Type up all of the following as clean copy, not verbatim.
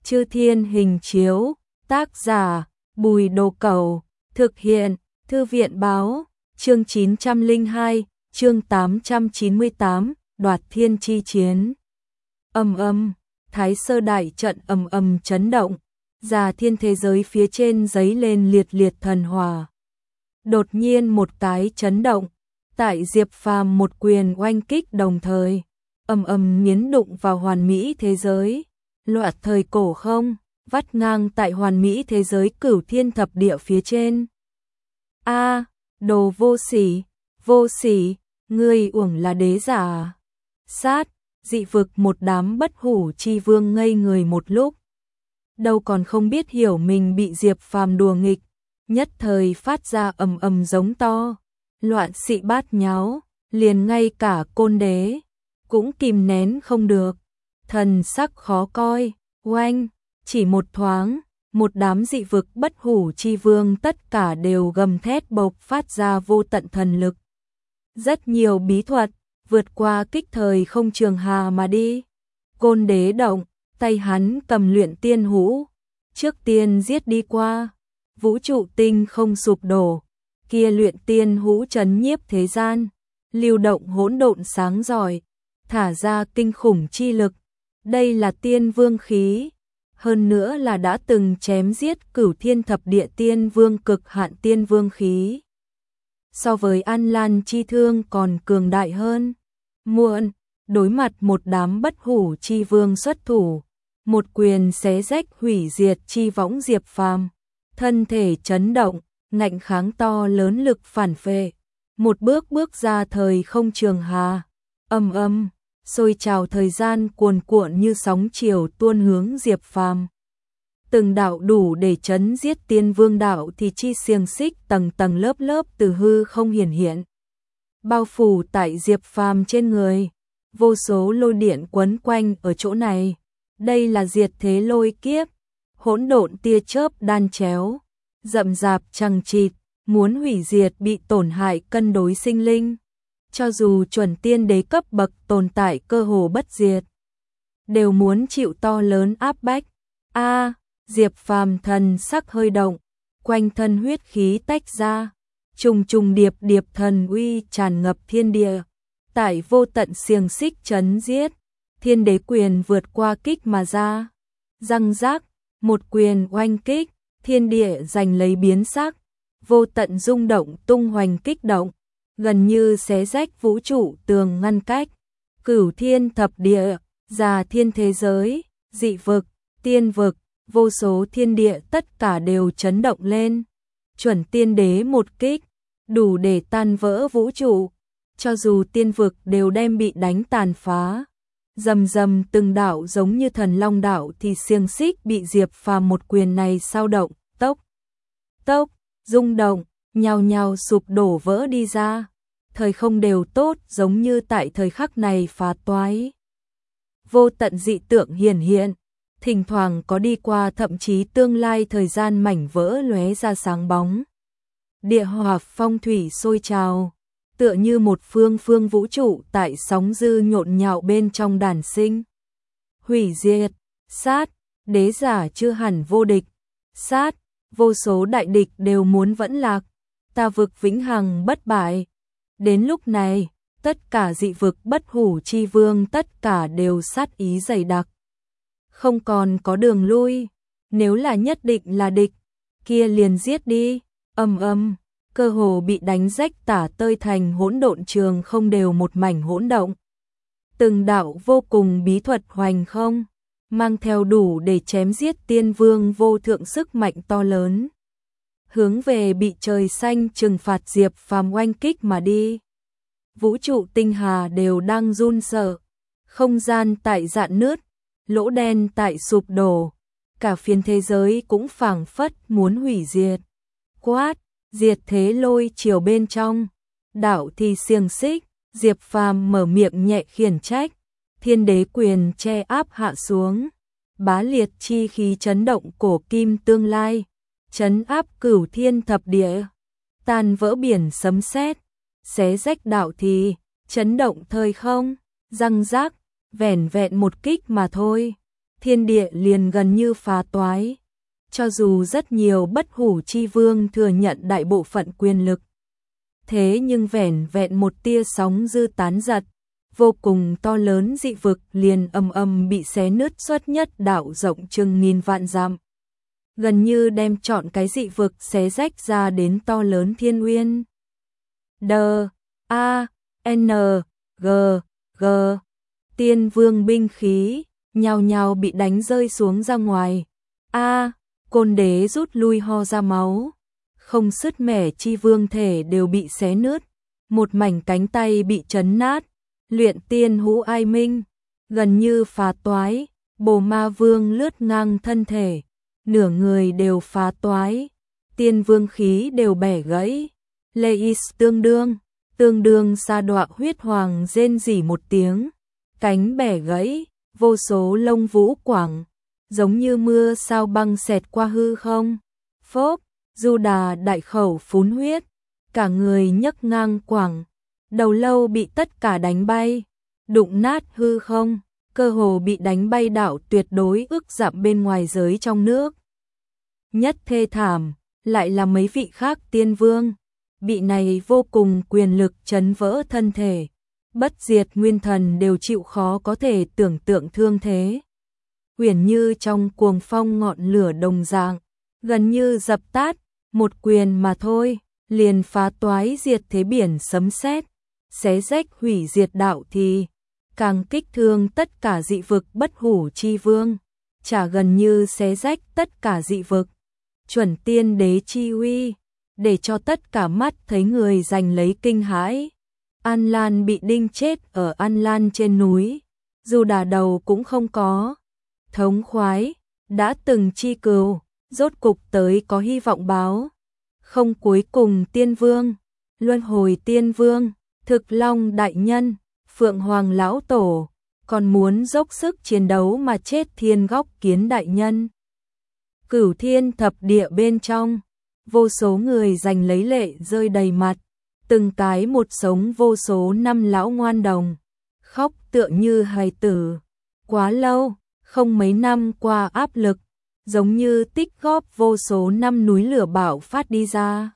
Chư Thiên Hình Chiếu, tác giả Bùi Đồ Cẩu, thực hiện Thư viện Báo, chương 902, chương 898, Đoạt Thiên Chi Chiến. Ầm ầm, Thái Sơ Đại trận ầm ầm chấn động, Già Thiên thế giới phía trên giấy lên liệt liệt thần hỏa. Đột nhiên một cái chấn động, tại Diệp Phàm một quyền oanh kích đồng thời, ầm ầm miến đụng vào hoàn mỹ thế giới. Loạt thời cổ không, vắt ngang tại hoàn mỹ thế giới cửu thiên thập địa phía trên. A, đồ vô sỉ, ngươi uổng là đế giả. Sát, dị vực một đám bất hủ chi vương ngây người một lúc. Đâu còn không biết hiểu mình bị Diệp Phàm đùa nghịch, nhất thời phát ra ầm ầm giống to, loạn xị bát nháo, liền ngay cả Côn Đế cũng kìm nén không được. Thần sắc khó coi, oanh, chỉ một thoáng, một đám dị vực bất hủ chi vương tất cả đều gầm thét bộc phát ra vô tận thần lực. Rất nhiều bí thuật, vượt qua kích thời không trường hà mà đi. Côn Đế động, tay hắn cầm luyện tiên hũ, trước tiên giết đi qua. Vũ trụ tinh không sụp đổ, kia luyện tiên hũ trấn nhiếp thế gian, lưu động hỗn độn sáng giỏi, thả ra kinh khủng chi lực. Đây là tiên vương khí, hơn nữa là đã từng chém giết cửu thiên thập địa tiên vương cực hạn tiên vương khí. So với An Lan chi thương còn cường đại hơn. Muộn, đối mặt một đám bất hủ chi vương xuất thủ, một quyền xé rách hủy diệt chi võng Diệp Phàm, thân thể chấn động, ngạnh kháng to lớn lực phản phệ, một bước bước ra thời không trường hà, ầm ầm. Sôi trào thời gian cuồn cuộn như sóng chiều tuôn hướng Diệp Phàm. Từng đạo đủ để chấn giết tiên vương đạo thì chi xiềng xích tầng tầng lớp lớp từ hư không hiển hiện, bao phủ tại Diệp Phàm trên người. Vô số lôi điện quấn quanh ở chỗ này. Đây là diệt thế lôi kiếp, hỗn độn tia chớp đan chéo, rậm rạp chằng chịt, muốn hủy diệt bị tổn hại cân đối sinh linh. Cho dù chuẩn tiên đế cấp bậc tồn tại cơ hồ bất diệt, đều muốn chịu to lớn áp bách. Diệp Phàm thần sắc hơi động, quanh thân huyết khí tách ra, trùng trùng điệp điệp thần uy tràn ngập thiên địa, tại vô tận xiềng xích chấn giết, thiên đế quyền vượt qua kích mà ra. Răng rác, một quyền oanh kích, thiên địa giành lấy biến sắc, vô tận rung động tung hoành kích động, gần như xé rách vũ trụ tường ngăn cách. Cửu thiên thập địa, Già Thiên thế giới, dị vực, tiên vực, vô số thiên địa tất cả đều chấn động lên. Chuẩn tiên đế một kích, đủ để tan vỡ vũ trụ, cho dù tiên vực đều đem bị đánh tàn phá. Rầm rầm từng đạo giống như thần long đạo thì xiềng xích bị Diệp Phàm một quyền này sao động, tốc, rung động, nhào nhào sụp đổ vỡ đi ra. Thời không đều tốt giống như tại thời khắc này phá toái. Vô tận dị tượng hiển hiện, thỉnh thoảng có đi qua thậm chí tương lai thời gian mảnh vỡ lóe ra sáng bóng. Địa hỏa phong thủy sôi trào, tựa như một phương phương vũ trụ tại sóng dư nhộn nhạo bên trong đàn sinh. Hủy diệt, sát, đế giả chưa hẳn vô địch, sát, vô số đại địch đều muốn vẫn lạc, ta vực vĩnh hằng bất bại. Đến lúc này, tất cả dị vực bất hủ chi vương tất cả đều sát ý dày đặc. Không còn có đường lui, nếu là nhất định là địch, kia liền giết đi. Ầm ầm, cơ hồ bị đánh rách tả tơi thành hỗn độn trường không đều một mảnh hỗn động. Từng đạo vô cùng bí thuật hoành không, mang theo đủ để chém giết tiên vương vô thượng sức mạnh to lớn, hướng về bị trời xanh trừng phạt Diệp Phàm oanh kích mà đi. Vũ trụ tinh hà đều đang run sợ, không gian tại rạn nứt, lỗ đen tại sụp đổ, cả phiến thế giới cũng phảng phất muốn hủy diệt. Quát, diệt thế lôi chiều bên trong, đạo thì xiềng xích, Diệp Phàm mở miệng nhẹ khiển trách, thiên đế quyền che áp hạ xuống, bá liệt chi khí chấn động cổ kim tương lai, chấn áp cửu thiên thập địa, tan vỡ biển sấm sét, xé rách đạo thì, chấn động thời không. Răng rác, vẻn vẹn một kích mà thôi. thiên địa liền gần như phá toái. Cho dù rất nhiều bất hủ chi vương thừa nhận đại bộ phận quyền lực, thế nhưng vẻn vẹn một tia sóng dư tán giật, vô cùng to lớn dị vực liền ầm ầm bị xé nứt xuất nhất đạo rộng chừng nghìn vạn dặm, gần như đem trọn cái dị vực xé rách ra đến to lớn thiên uyên. D A N G G Tiên vương binh khí nhao nhao bị đánh rơi xuống ra ngoài. A Côn đế rút lui ho ra máu, không sứt mẻ chi vương thể đều bị xé nứt, một mảnh cánh tay bị chấn nát. Luyện tiên hũ ai minh gần như phá toái, bồ ma vương lướt ngang thân thể, nửa người đều phá toái, tiên vương khí đều bẻ gãy. Leis tương đương sa đọa huyết hoàng rên rỉ một tiếng, cánh bẻ gãy, vô số lông vũ quảng, giống như mưa sao băng xẹt qua hư không. Phốp, Du Đà đại khẩu phún huyết, cả người nhấc ngang quảng, đầu lâu bị tất cả đánh bay, đụng nát hư không, cơ hồ bị đánh bay đảo tuyệt đối ước dặm bên ngoài giới trong nước. Nhất thê thảm, lại là mấy vị khác tiên vương, bị này vô cùng quyền lực chấn vỡ thân thể, bất diệt nguyên thần đều chịu khó có thể tưởng tượng thương thế. Uyển như trong cuồng phong ngọn lửa đồng dạng, gần như dập tắt, một quyền mà thôi, liền phá toái diệt thế biển sấm sét, xé rách hủy diệt đạo thì, càng kích thương tất cả dị vực bất hủ chi vương, chả gần như xé rách tất cả dị vực. Chuẩn tiên đế chi uy, để cho tất cả mắt thấy người giành lấy kinh hãi. An Lan bị đinh chết ở An Lan trên núi, dù đà đầu cũng không có. Thống khoái, đã từng chi cừu, rốt cục tới có hy vọng báo. Không cuối cùng tiên vương, luân hồi tiên vương, thực long đại nhân, phượng hoàng lão tổ, còn muốn dốc sức chiến đấu mà chết thiên góc kiến đại nhân. Cửu thiên thập địa bên trong, vô số người giành lấy lệ rơi đầy mặt, từng cái một sống vô số năm lão ngoan đồng, khóc tựa như hài tử. Quá lâu, không mấy năm qua áp lực, giống như tích góp vô số năm núi lửa bạo phát đi ra.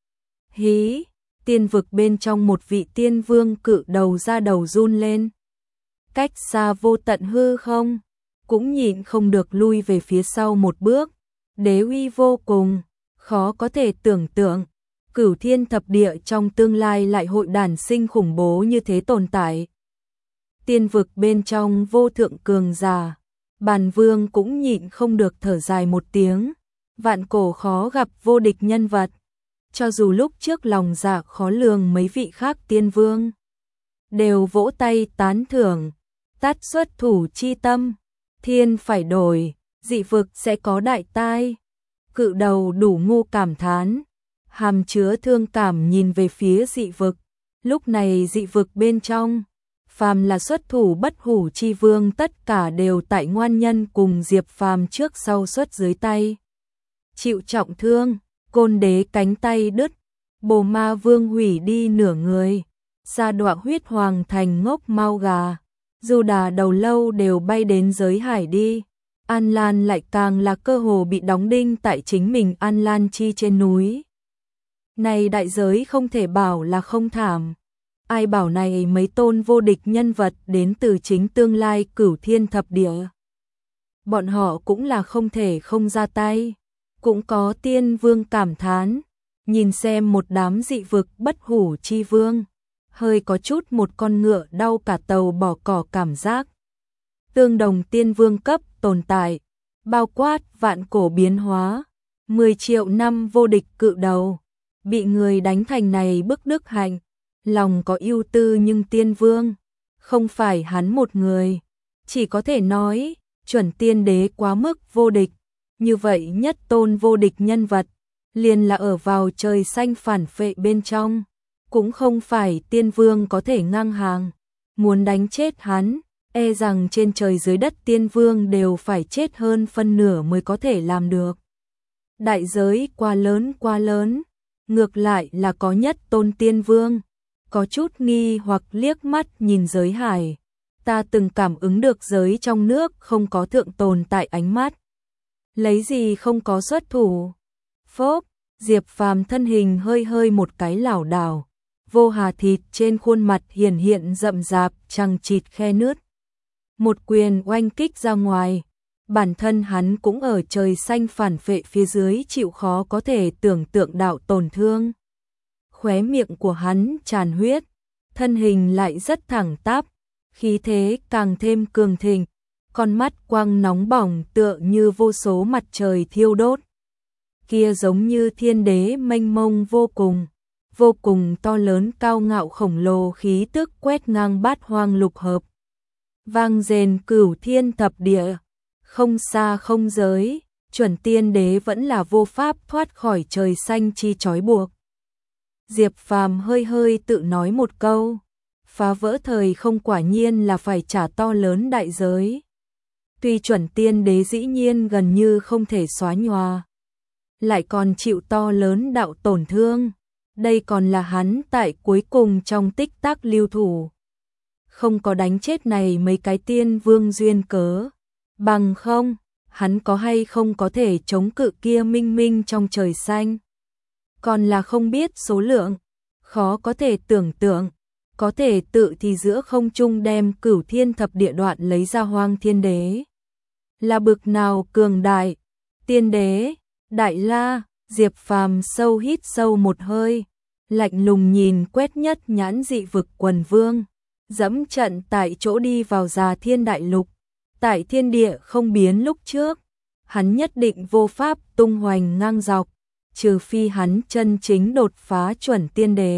Hí, tiên vực bên trong một vị tiên vương cự đầu ra đầu run lên. Cách xa vô tận hư không, cũng nhịn không được lui về phía sau một bước. Đế uy vô cùng, khó có thể tưởng tượng, cửu thiên thập địa trong tương lai lại hội đản sinh khủng bố như thế tồn tại. Tiên vực bên trong vô thượng cường giả, Bàn Vương cũng nhịn không được thở dài một tiếng, vạn cổ khó gặp vô địch nhân vật. Cho dù lúc trước lòng dạ khó lường mấy vị khác tiên vương, đều vỗ tay tán thưởng, tát xuất thủ chi tâm, thiên phải đổi, dị vực sẽ có đại tai. Cự đầu đủ ngu cảm thán, hàm chứa thương cảm nhìn về phía dị vực. Lúc này dị vực bên trong, phàm là xuất thủ bất hủ chi vương tất cả đều tại ngoan nhân cùng Diệp Phàm trước sau xuất dưới tay. Chịu trọng thương, Côn đế cánh tay đứt, Bồ Ma Vương hủy đi nửa người, sa đọa huyết hoàng thành ngốc mau gà, dù đà đầu lâu đều bay đến giới hải đi. An Lan lại càng là cơ hồ bị đóng đinh tại chính mình An Lan chi trên núi. Này đại giới không thể bảo là không thảm. Ai bảo này mấy tôn vô địch nhân vật đến từ chính tương lai cửu thiên thập địa. Bọn họ cũng là không thể không ra tay. Cũng có tiên vương cảm thán, nhìn xem một đám dị vực bất hủ chi vương, hơi có chút một con ngựa đau cả tàu bỏ cỏ cảm giác. Tương đồng tiên vương cấp tồn tại, bao quát vạn cổ biến hóa, 10 triệu năm vô địch cự đầu, bị người đánh thành này bức đức hạnh, lòng có ưu tư nhưng tiên vương, không phải hắn một người, chỉ có thể nói, chuẩn tiên đế quá mức vô địch, như vậy nhất tôn vô địch nhân vật, liền là ở vào trời xanh phản phệ bên trong, cũng không phải tiên vương có thể ngang hàng, muốn đánh chết hắn. E rằng trên trời dưới đất tiên vương đều phải chết hơn phân nửa mới có thể làm được. Đại giới quá lớn, ngược lại là có nhất tôn tiên vương, có chút nghi hoặc liếc mắt nhìn giới hải, ta từng cảm ứng được giới trong nước không có thượng tồn tại ánh mắt. Lấy gì không có xuất thủ. Phốp, Diệp Phàm thân hình hơi hơi một cái lảo đảo, vô hà thịt trên khuôn mặt hiển hiện rậm rạp chằng chịt khe nứt. Một quyền oanh kích ra ngoài, bản thân hắn cũng ở trời xanh phản vệ phía dưới chịu khó có thể tưởng tượng đạo tổn thương. Khóe miệng của hắn tràn huyết, thân hình lại rất thẳng tắp, khí thế càng thêm cường thịnh, con mắt quang nóng bỏng tựa như vô số mặt trời thiêu đốt. Kia giống như thiên đế mênh mông vô cùng to lớn cao ngạo khổng lồ khí tức quét ngang bát hoang lục hợp. Vang rền cửu thiên thập địa, không xa không giới, chuẩn tiên đế vẫn là vô pháp thoát khỏi trời xanh chi trói buộc. Diệp Phàm hơi hơi tự nói một câu, phá vỡ thời không quả nhiên là phải trả to lớn đại giới. Tuy chuẩn tiên đế dĩ nhiên gần như không thể xóa nhòa, lại còn chịu to lớn đạo tổn thương, đây còn là hắn tại cuối cùng trong tích tắc lưu thủ. Không có đánh chết này mấy cái tiên vương duyên cớ, bằng không, hắn có hay không có thể chống cự kia minh minh trong trời xanh. Còn là không biết số lượng, khó có thể tưởng tượng, có thể tự thì giữa không trung đem cửu thiên thập địa đoạn lấy ra hoang thiên đế. Là bực nào cường đại, tiên đế, đại la, Diệp Phàm sâu hít sâu một hơi, lạnh lùng nhìn quét nhất nhãn dị vực quần vương, dẫm trận tại chỗ đi vào Già Thiên Đại Lục, tại thiên địa không biến lúc trước, hắn nhất định vô pháp tung hoành ngang dọc, trừ phi hắn chân chính đột phá chuẩn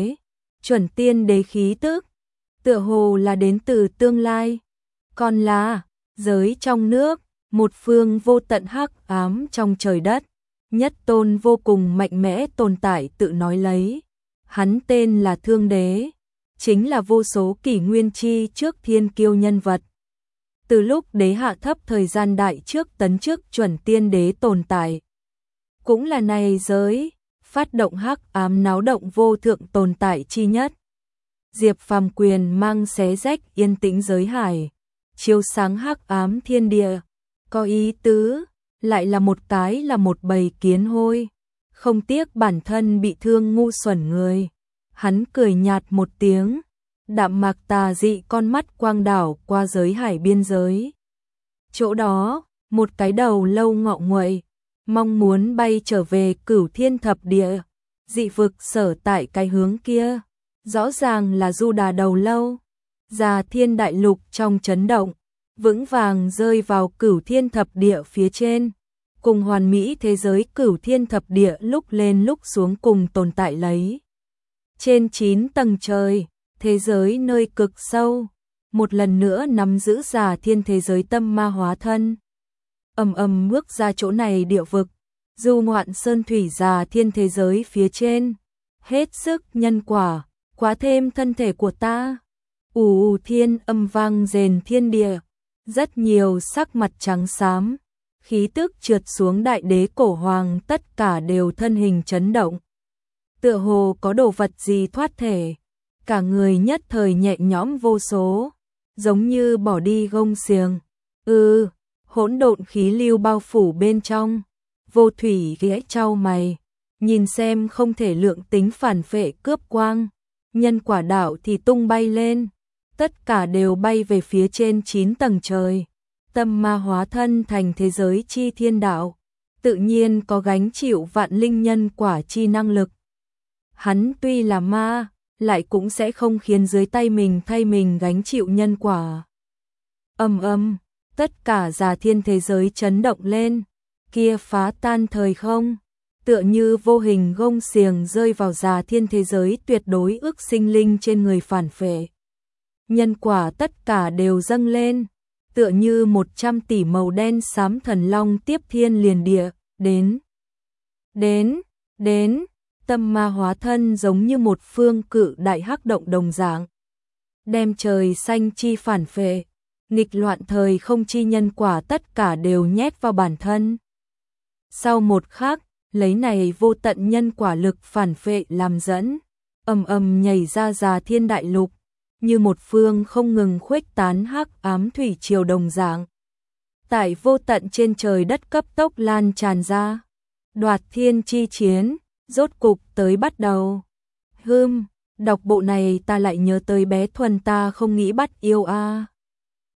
tiên đế khí tức, tựa hồ là đến từ tương lai, còn là giới trong nước, một phương vô tận hắc ám trong trời đất, nhất tôn vô cùng mạnh mẽ tồn tại tự nói lấy, hắn tên là Thương Đế, chính là vô số kỷ nguyên chi trước thiên kiêu nhân vật. Từ lúc đế hạ thấp thời gian đại trước tấn chức chuẩn tiên đế tồn tại, cũng là này giới phát động hắc ám náo động vô thượng tồn tại chi nhất. Diệp Phàm quyền mang xé rách yên tĩnh giới hải, chiếu sáng hắc ám thiên địa, có ý tứ, lại là một bầy kiến hôi, không tiếc bản thân bị thương ngu xuẩn người. Hắn cười nhạt một tiếng, đạm mạc tà dị con mắt quang đảo qua giới hải biên giới. Chỗ đó, một cái đầu lâu ngọ nguậy, mong muốn bay trở về cửu thiên thập địa, dị vực sở tại cái hướng kia, rõ ràng là Du Đà đầu lâu. Già Thiên Đại Lục trong chấn động, vững vàng rơi vào cửu thiên thập địa phía trên, cùng hoàn mỹ thế giới cửu thiên thập địa lúc lên lúc xuống cùng tồn tại lấy. Trên 9 tầng trời, thế giới nơi cực sâu, một lần nữa nắm giữ Già Thiên thế giới tâm ma hóa thân. Bước ra chỗ này địa vực, du ngoạn sơn thủy Già Thiên thế giới phía trên, hết sức nhân quả, quá thêm thân thể của ta. Ù thiên âm vang rền thiên địa, rất nhiều sắc mặt trắng xám, khí tức trượt xuống đại đế cổ hoàng tất cả đều thân hình chấn động. Tựa hồ có đồ vật gì thoát thể, cả người nhất thời nhẹ nhõm vô số, giống như bỏ đi gông xiềng. Hỗn độn khí lưu bao phủ bên trong, Vô Thủy ghé chau mày, nhìn xem không thể lượng tính phản phệ cướp quang, nhân quả đạo thì tung bay lên, tất cả đều bay về phía trên 9 tầng trời. Tâm ma hóa thân thành thế giới chi thiên đạo, tự nhiên có gánh chịu vạn linh nhân quả chi năng lực. Hắn tuy là ma, lại cũng sẽ không khiến dưới tay mình thay mình gánh chịu nhân quả. Tất cả Già Thiên thế giới chấn động lên, kia phá tan thời không, tựa như vô hình gông xiềng rơi vào Già Thiên thế giới tuyệt đối ước sinh linh trên người phản phệ. Nhân quả tất cả đều dâng lên, tựa như 100 tỷ màu đen xám thần long tiếp thiên liền địa, đến, tâm ma hóa thân giống như một phương cự đại hắc động đồng dạng, đem trời xanh chi phản phệ, nghịch loạn thời không chi nhân quả tất cả đều nhét vào bản thân. Sau một khắc, lấy này vô tận nhân quả lực phản phệ làm dẫn, nhảy ra Già Thiên Đại Lục, như một phương không ngừng khuếch tán hắc ám thủy triều đồng dạng. Tại vô tận trên trời đất cấp tốc lan tràn ra. Đoạt thiên chi chiến, rốt cục tới bắt đầu. Đọc bộ này ta lại nhớ tới bé Thuần ta không nghĩ bắt yêu a.